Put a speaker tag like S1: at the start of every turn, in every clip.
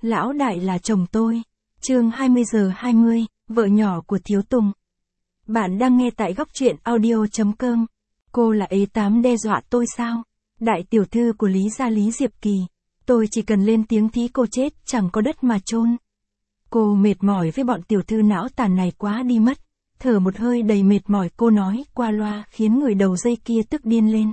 S1: Lão đại là chồng tôi. Chương 20:20, vợ nhỏ của Thiếu Tùng. Bạn đang nghe tại góc truyện audio.com. Cô là ế tám đe dọa tôi sao? Đại tiểu thư của Lý gia Lý Diệp Kỳ. Tôi chỉ cần lên tiếng thí cô chết, chẳng có đất mà chôn. Cô mệt mỏi với bọn tiểu thư não tàn này quá đi mất. Thở một hơi đầy mệt mỏi cô nói qua loa khiến người đầu dây kia tức điên lên.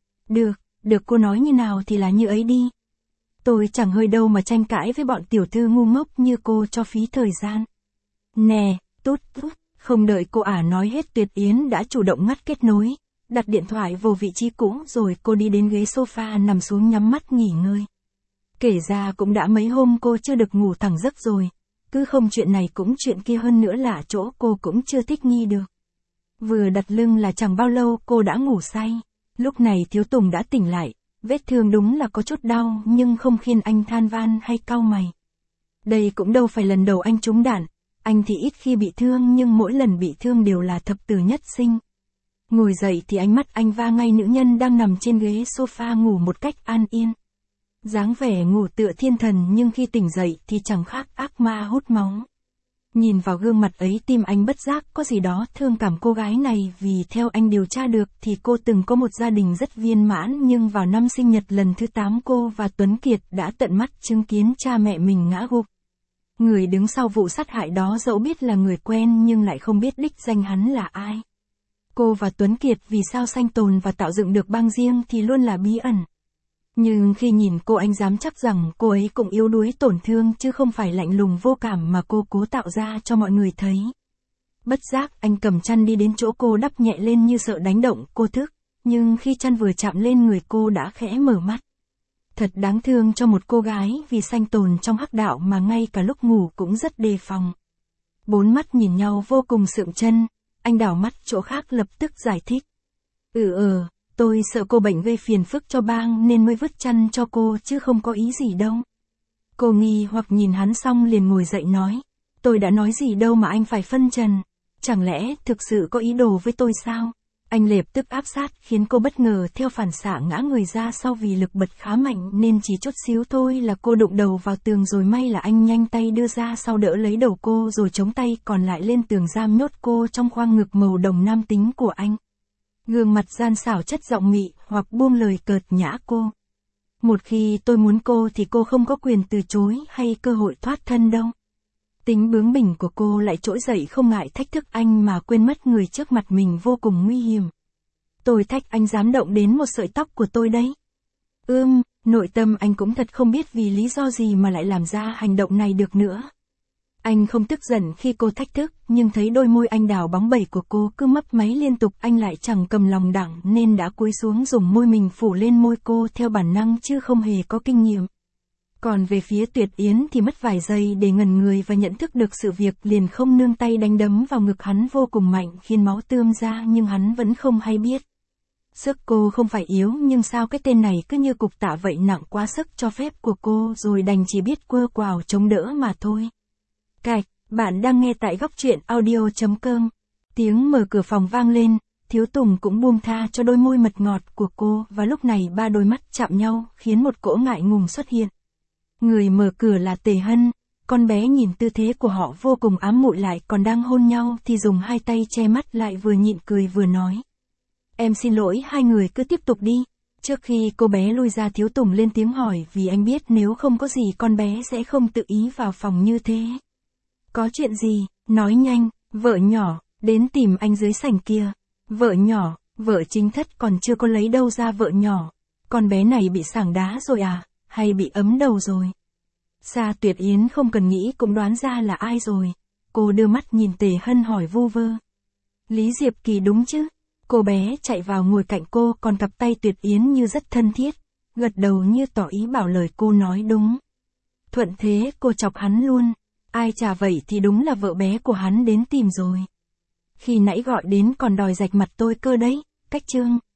S1: Được cô nói như nào thì là như ấy đi. Tôi chẳng hơi đâu mà tranh cãi với bọn tiểu thư ngu ngốc như cô cho phí thời gian. Nè, tút, không đợi cô ả nói hết Tuyệt Yến đã chủ động ngắt kết nối, đặt điện thoại vào vị trí cũ rồi cô đi đến ghế sofa nằm xuống nhắm mắt nghỉ ngơi. Kể ra cũng đã mấy hôm cô chưa được ngủ thẳng giấc rồi, cứ không chuyện này cũng chuyện kia hơn nữa là chỗ cô cũng chưa thích nghi được. Vừa đặt lưng là chẳng bao lâu cô đã ngủ say, lúc này Thiếu Tùng đã tỉnh lại. Vết thương đúng là có chút đau nhưng không khiến anh than van hay cau mày. Đây cũng đâu phải lần đầu anh trúng đạn, anh thì ít khi bị thương nhưng mỗi lần bị thương đều là thập tử nhất sinh. Ngồi dậy thì ánh mắt anh va ngay nữ nhân đang nằm trên ghế sofa ngủ một cách an yên. Dáng vẻ ngủ tựa thiên thần nhưng khi tỉnh dậy thì chẳng khác ác ma hút máu. Nhìn vào gương mặt ấy tim anh bất giác có gì đó thương cảm cô gái này vì theo anh điều tra được thì cô từng có một gia đình rất viên mãn nhưng vào năm sinh nhật lần thứ 8 cô và Tuấn Kiệt đã tận mắt chứng kiến cha mẹ mình ngã gục. Người đứng sau vụ sát hại đó dẫu biết là người quen nhưng lại không biết đích danh hắn là ai. Cô và Tuấn Kiệt vì sao sanh tồn và tạo dựng được bang riêng thì luôn là bí ẩn. Nhưng khi nhìn cô anh dám chắc rằng cô ấy cũng yếu đuối tổn thương chứ không phải lạnh lùng vô cảm mà cô cố tạo ra cho mọi người thấy. Bất giác anh cầm chăn đi đến chỗ cô đắp nhẹ lên như sợ đánh động cô thức, nhưng khi chăn vừa chạm lên người cô đã khẽ mở mắt. Thật đáng thương cho một cô gái vì sanh tồn trong hắc đạo mà ngay cả lúc ngủ cũng rất đề phòng. Bốn mắt nhìn nhau vô cùng sượng chân, anh đảo mắt chỗ khác lập tức giải thích. Tôi sợ cô bệnh gây phiền phức cho bang nên mới vứt chăn cho cô chứ không có ý gì đâu. Cô nghi hoặc nhìn hắn xong liền ngồi dậy nói. Tôi đã nói gì đâu mà anh phải phân trần. Chẳng lẽ thực sự có ý đồ với tôi sao? Anh lập tức áp sát khiến cô bất ngờ theo phản xạ ngã người ra sau vì lực bật khá mạnh nên chỉ chút xíu thôi là cô đụng đầu vào tường rồi may là anh nhanh tay đưa ra sau đỡ lấy đầu cô rồi chống tay còn lại lên tường giam nhốt cô trong khoang ngực màu đồng nam tính của anh. Gương mặt gian xảo chất giọng mị hoặc buông lời cợt nhã cô. Một khi tôi muốn cô thì cô không có quyền từ chối hay cơ hội thoát thân đâu. Tính bướng bỉnh của cô lại trỗi dậy không ngại thách thức anh mà quên mất người trước mặt mình vô cùng nguy hiểm. Tôi thách anh dám động đến một sợi tóc của tôi đấy. Nội tâm anh cũng thật không biết vì lý do gì mà lại làm ra hành động này được nữa. Anh không tức giận khi cô thách thức, nhưng thấy đôi môi anh đào bóng bẩy của cô cứ mấp máy liên tục anh lại chẳng cầm lòng đặng nên đã cúi xuống dùng môi mình phủ lên môi cô theo bản năng chứ không hề có kinh nghiệm. Còn về phía Tuyệt Yến thì mất vài giây để ngẩn người và nhận thức được sự việc liền không nương tay đánh đấm vào ngực hắn vô cùng mạnh khiến máu tươm ra nhưng hắn vẫn không hay biết. Sức cô không phải yếu nhưng sao cái tên này cứ như cục tạ vậy nặng quá sức cho phép của cô rồi đành chỉ biết quơ quào chống đỡ mà thôi. Bạn đang nghe tại góc truyện audio.com. Tiếng mở cửa phòng vang lên, Thiếu Tùng cũng buông tha cho đôi môi mật ngọt của cô và lúc này ba đôi mắt chạm nhau khiến một cỗ ngại ngùng xuất hiện. Người mở cửa là Tề Hân, con bé nhìn tư thế của họ vô cùng ám muội lại còn đang hôn nhau thì dùng hai tay che mắt lại vừa nhịn cười vừa nói. Em xin lỗi hai người cứ tiếp tục đi. Trước khi cô bé lui ra Thiếu Tùng lên tiếng hỏi vì anh biết nếu không có gì con bé sẽ không tự ý vào phòng như thế. Có chuyện gì, nói nhanh, vợ nhỏ, đến tìm anh dưới sảnh kia. Vợ nhỏ, vợ chính thất còn chưa có lấy đâu ra vợ nhỏ. Con bé này bị sảng đá rồi à, hay bị ấm đầu rồi? Sa Tuyệt Yến không cần nghĩ cũng đoán ra là ai rồi. Cô đưa mắt nhìn Tề Hân hỏi vu vơ. Lý Diệp Kỳ đúng chứ? Cô bé chạy vào ngồi cạnh cô còn cặp tay Tuyệt Yến như rất thân thiết, gật đầu như tỏ ý bảo lời cô nói đúng. Thuận thế cô chọc hắn luôn. Ai chả vậy thì đúng là vợ bé của hắn đến tìm rồi. Khi nãy gọi đến còn đòi rạch mặt tôi cơ đấy, cách trương.